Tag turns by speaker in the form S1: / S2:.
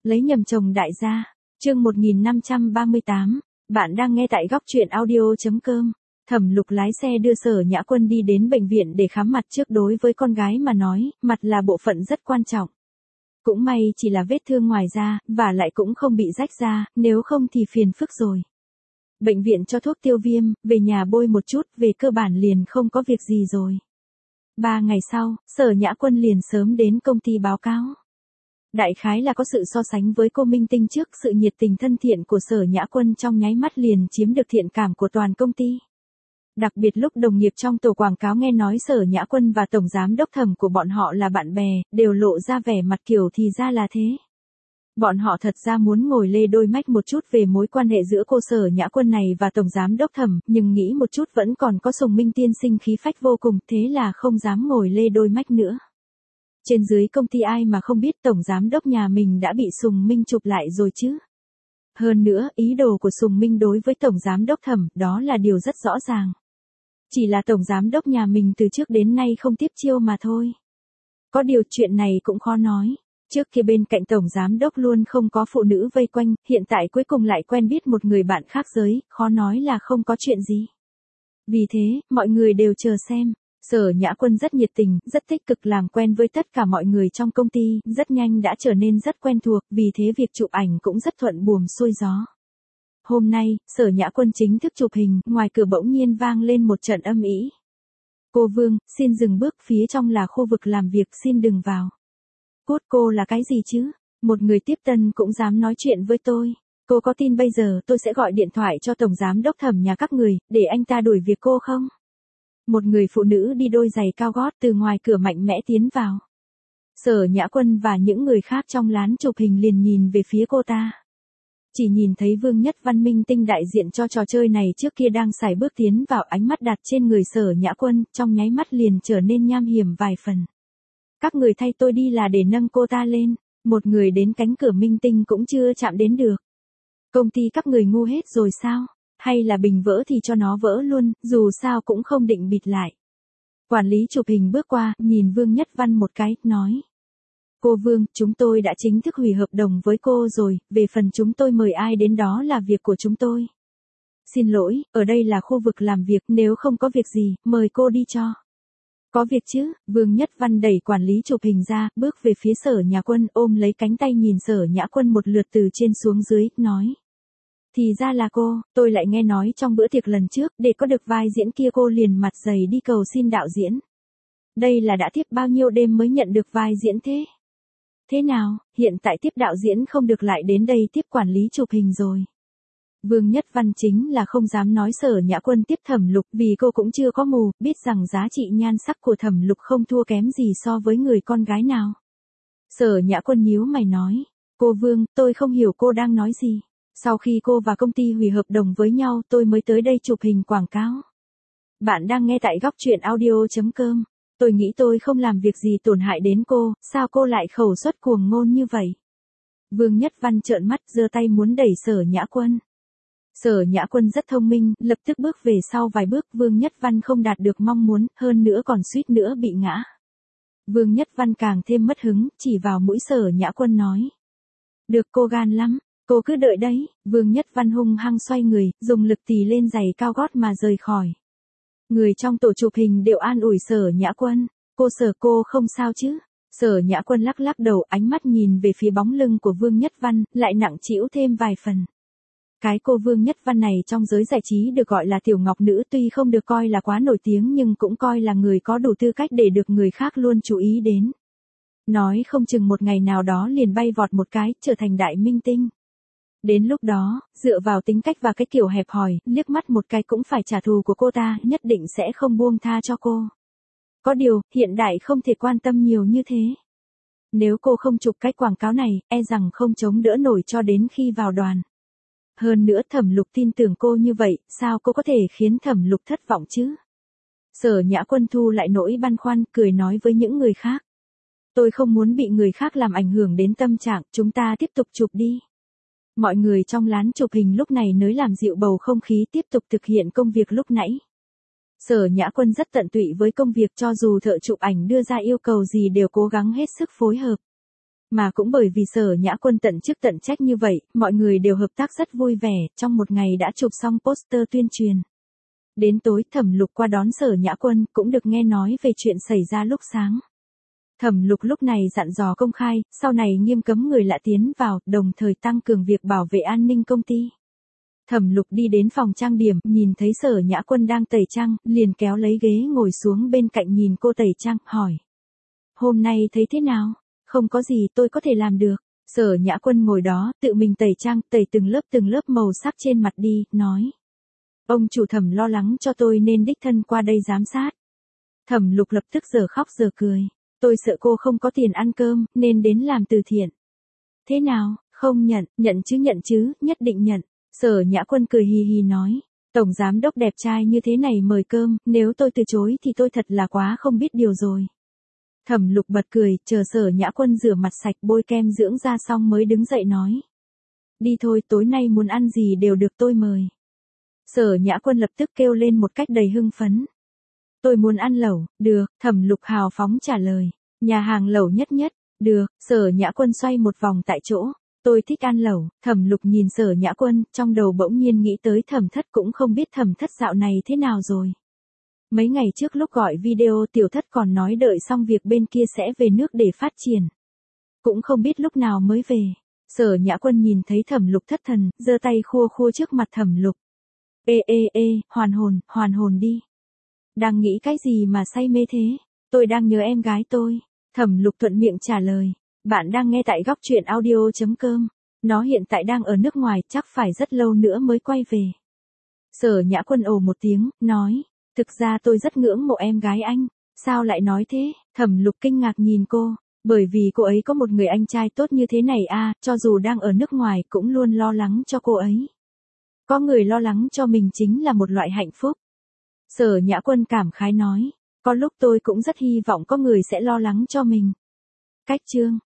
S1: Lấy nhầm chồng đại gia. Chương 1538. Bạn đang nghe tại góc truyện audio.com. Thẩm Lục lái xe đưa Sở Nhã Quân đi đến bệnh viện để khám mặt trước đối với con gái mà nói, mặt là bộ phận rất quan trọng. Cũng may chỉ là vết thương ngoài da, và lại cũng không bị rách da, nếu không thì phiền phức rồi. Bệnh viện cho thuốc tiêu viêm, về nhà bôi một chút, về cơ bản liền không có việc gì rồi. 3 ngày sau, Sở Nhã Quân liền sớm đến công ty báo cáo. Đại khái là có sự so sánh với cô Minh Tinh trước, sự nhiệt tình thân thiện của Sở Nhã Quân trong nháy mắt liền chiếm được thiện cảm của toàn công ty. Đặc biệt lúc đồng nghiệp trong tổ quảng cáo nghe nói Sở Nhã Quân và tổng giám đốc Thẩm của bọn họ là bạn bè, đều lộ ra vẻ mặt kiểu thì ra là thế. Bọn họ thật ra muốn ngồi lê đôi mách một chút về mối quan hệ giữa cô Sở Nhã Quân này và tổng giám đốc Thẩm, nhưng nghĩ một chút vẫn còn có Sùng Minh tiên sinh khí phách vô cùng, thế là không dám ngồi lê đôi mách nữa. Trên dưới công ty ai mà không biết tổng giám đốc nhà mình đã bị Sùng Minh chụp lại rồi chứ. Hơn nữa, ý đồ của Sùng Minh đối với tổng giám đốc Thẩm, đó là điều rất rõ ràng. Chỉ là tổng giám đốc nhà mình từ trước đến nay không tiếp chiêu mà thôi. Có điều chuyện này cũng khó nói. Trước kia bên cạnh tổng giám đốc luôn không có phụ nữ vây quanh, hiện tại cuối cùng lại quen biết một người bạn khác giới, khó nói là không có chuyện gì. Vì thế, mọi người đều chờ xem. Sở Nhã Quân rất nhiệt tình, rất tích cực làm quen với tất cả mọi người trong công ty, rất nhanh đã trở nên rất quen thuộc, vì thế việc chụp ảnh cũng rất thuận buồm xuôi gió. Hôm nay, Sở Nhã Quân chính thức chụp hình, ngoài cửa bỗng nhiên vang lên một trận âm ĩ. Cô Vương, xin dừng bước, phía trong là khu vực làm việc, xin đừng vào. Cút, cô là cái gì chứ? Một người tiếp tân cũng dám nói chuyện với tôi. Cô có tin bây giờ tôi sẽ gọi điện thoại cho tổng giám đốc Thẩm nhà các người, để anh ta đuổi việc cô không? Một người phụ nữ đi đôi giày cao gót từ ngoài cửa mạnh mẽ tiến vào. Sở Nhã Quân và những người khác trong lán chụp hình liền nhìn về phía cô ta. Chỉ nhìn thấy Vương Nhất Văn Minh Tinh đại diện cho trò chơi này trước kia đang sải bước tiến vào, ánh mắt đặt trên người Sở Nhã Quân, trong nháy mắt liền trở nên nham hiểm vài phần. Các người thay tôi đi là để nâng cô ta lên, một người đến cánh cửa Minh Tinh cũng chưa chạm đến được. Công ty các người ngu hết rồi sao? Hay là bình vỡ thì cho nó vỡ luôn, dù sao cũng không định bịt lại. Quản lý chụp hình bước qua, nhìn Vương Nhất Văn một cái, nói. Cô Vương, chúng tôi đã chính thức hủy hợp đồng với cô rồi, về phần chúng tôi mời ai đến đó là việc của chúng tôi. Xin lỗi, ở đây là khu vực làm việc, nếu không có việc gì, mời cô đi cho. Có việc chứ, Vương Nhất Văn đẩy quản lý chụp hình ra, bước về phía Sở Nhã Quân, ôm lấy cánh tay nhìn Sở Nhã Quân một lượt từ trên xuống dưới, nói. Thì ra là cô, tôi lại nghe nói trong bữa tiệc lần trước, để có được vai diễn kia cô liền mặt dày đi cầu xin đạo diễn. Đây là đã tiếp bao nhiêu đêm mới nhận được vai diễn thế? Thế nào, hiện tại tiếp đạo diễn không được lại đến đây tiếp quản lý chụp hình rồi. Vương Nhất Văn chính là không dám nói Sở Nhã Quân tiếp Thẩm Lục, vì cô cũng chưa có mù, biết rằng giá trị nhan sắc của Thẩm Lục không thua kém gì so với người con gái nào. Sở Nhã Quân nhíu mày nói, cô Vương, tôi không hiểu cô đang nói gì. Sau khi cô và công ty hủy hợp đồng với nhau, tôi mới tới đây chụp hình quảng cáo. Bạn đang nghe tại góc truyện audio.com. Tôi nghĩ tôi không làm việc gì tổn hại đến cô, sao cô lại khẩu xuất cuồng ngôn như vậy? Vương Nhất Văn trợn mắt giơ tay muốn đẩy Sở Nhã Quân. Sở Nhã Quân rất thông minh, lập tức bước về sau vài bước, Vương Nhất Văn không đạt được mong muốn, hơn nữa còn suýt nữa bị ngã. Vương Nhất Văn càng thêm mất hứng, chỉ vào mũi Sở Nhã Quân nói. Được, cô gan lắm, cô cứ đợi đấy. Vương Nhất Văn hung hăng xoay người, dùng lực tì lên giày cao gót mà rời khỏi. Người trong tổ chụp hình đều an ủi Sở Nhã Quân. Cô Sở, cô không sao chứ? Sở Nhã Quân lắc lắc đầu, ánh mắt nhìn về phía bóng lưng của Vương Nhất Văn, lại nặng trĩu thêm vài phần. Cái cô Vương Nhất Văn này trong giới giải trí được gọi là tiểu ngọc nữ, tuy không được coi là quá nổi tiếng nhưng cũng coi là người có đủ tư cách để được người khác luôn chú ý đến. Nói không chừng một ngày nào đó liền bay vọt một cái, trở thành đại minh tinh. Đến lúc đó, dựa vào tính cách và cái kiểu hẹp hòi, liếc mắt một cái cũng phải trả thù của cô ta, nhất định sẽ không buông tha cho cô. Có điều, hiện đại không thể quan tâm nhiều như thế. Nếu cô không chụp cái quảng cáo này, e rằng không chống đỡ nổi cho đến khi vào đoàn. Hơn nữa Thẩm Lục tin tưởng cô như vậy, sao cô có thể khiến Thẩm Lục thất vọng chứ? Sở Nhã Quân thu lại nỗi băn khoăn, cười nói với những người khác. Tôi không muốn bị người khác làm ảnh hưởng đến tâm trạng, chúng ta tiếp tục chụp đi. Mọi người trong lán chụp hình lúc này nới làm dịu bầu không khí, tiếp tục thực hiện công việc lúc nãy. Sở Nhã Quân rất tận tụy với công việc, cho dù thợ chụp ảnh đưa ra yêu cầu gì đều cố gắng hết sức phối hợp. Mà cũng bởi vì Sở Nhã Quân tận chức tận trách như vậy, mọi người đều hợp tác rất vui vẻ, trong một ngày đã chụp xong poster tuyên truyền. Đến tối Thẩm Lục qua đón Sở Nhã Quân, cũng được nghe nói về chuyện xảy ra lúc sáng. Thẩm Lục lúc này dặn dò công khai, sau này nghiêm cấm người lạ tiến vào, đồng thời tăng cường việc bảo vệ an ninh công ty. Thẩm Lục đi đến phòng trang điểm, nhìn thấy Sở Nhã Quân đang tẩy trang, liền kéo lấy ghế ngồi xuống bên cạnh nhìn cô tẩy trang, hỏi. Hôm nay thấy thế nào? Không có gì tôi có thể làm được. Sở Nhã Quân ngồi đó, tự mình tẩy trang, tẩy từng lớp màu sắc trên mặt đi, nói. Ông chủ Thẩm lo lắng cho tôi nên đích thân qua đây giám sát. Thẩm Lục lập tức giờ khóc giờ cười. Tôi sợ cô không có tiền ăn cơm, nên đến làm từ thiện. Thế nào, không nhận, nhận chứ, nhất định nhận. Sở Nhã Quân cười hì hì nói. Tổng giám đốc đẹp trai như thế này mời cơm, nếu tôi từ chối thì tôi thật là quá không biết điều rồi. Thẩm Lục bật cười, chờ Sở Nhã Quân rửa mặt sạch bôi kem dưỡng da xong mới đứng dậy nói. Đi thôi, tối nay muốn ăn gì đều được tôi mời. Sở Nhã Quân lập tức kêu lên một cách đầy hưng phấn. Tôi muốn ăn lẩu, được, Thẩm Lục hào phóng trả lời. Nhà hàng lẩu nhất, được, Sở Nhã Quân xoay một vòng tại chỗ. Tôi thích ăn lẩu. Thẩm Lục nhìn Sở Nhã Quân, trong đầu bỗng nhiên nghĩ tới Thẩm Thất, cũng không biết Thẩm Thất dạo này thế nào rồi. Mấy ngày trước lúc gọi video Tiểu Thất còn nói đợi xong việc bên kia sẽ về nước để phát triển. Cũng không biết lúc nào mới về. Sở Nhã Quân nhìn thấy Thẩm Lục thất thần, giơ tay khua trước mặt Thẩm Lục. Hoàn hồn đi. Đang nghĩ cái gì mà say mê thế? Tôi đang nhớ em gái tôi. Thẩm Lục thuận miệng trả lời. Bạn đang nghe tại góc truyện audio.com. Nó hiện tại đang ở nước ngoài, chắc phải rất lâu nữa mới quay về. Sở Nhã Quân ồ một tiếng, nói. Thực ra tôi rất ngưỡng mộ em gái anh. Sao lại nói thế? Thẩm Lục kinh ngạc nhìn cô. Bởi vì cô ấy có một người anh trai tốt như thế này à, cho dù đang ở nước ngoài cũng luôn lo lắng cho cô ấy. Có người lo lắng cho mình chính là một loại hạnh phúc. Sở Nhã Quân cảm khái nói. Có lúc tôi cũng rất hy vọng có người sẽ lo lắng cho mình. Cách chương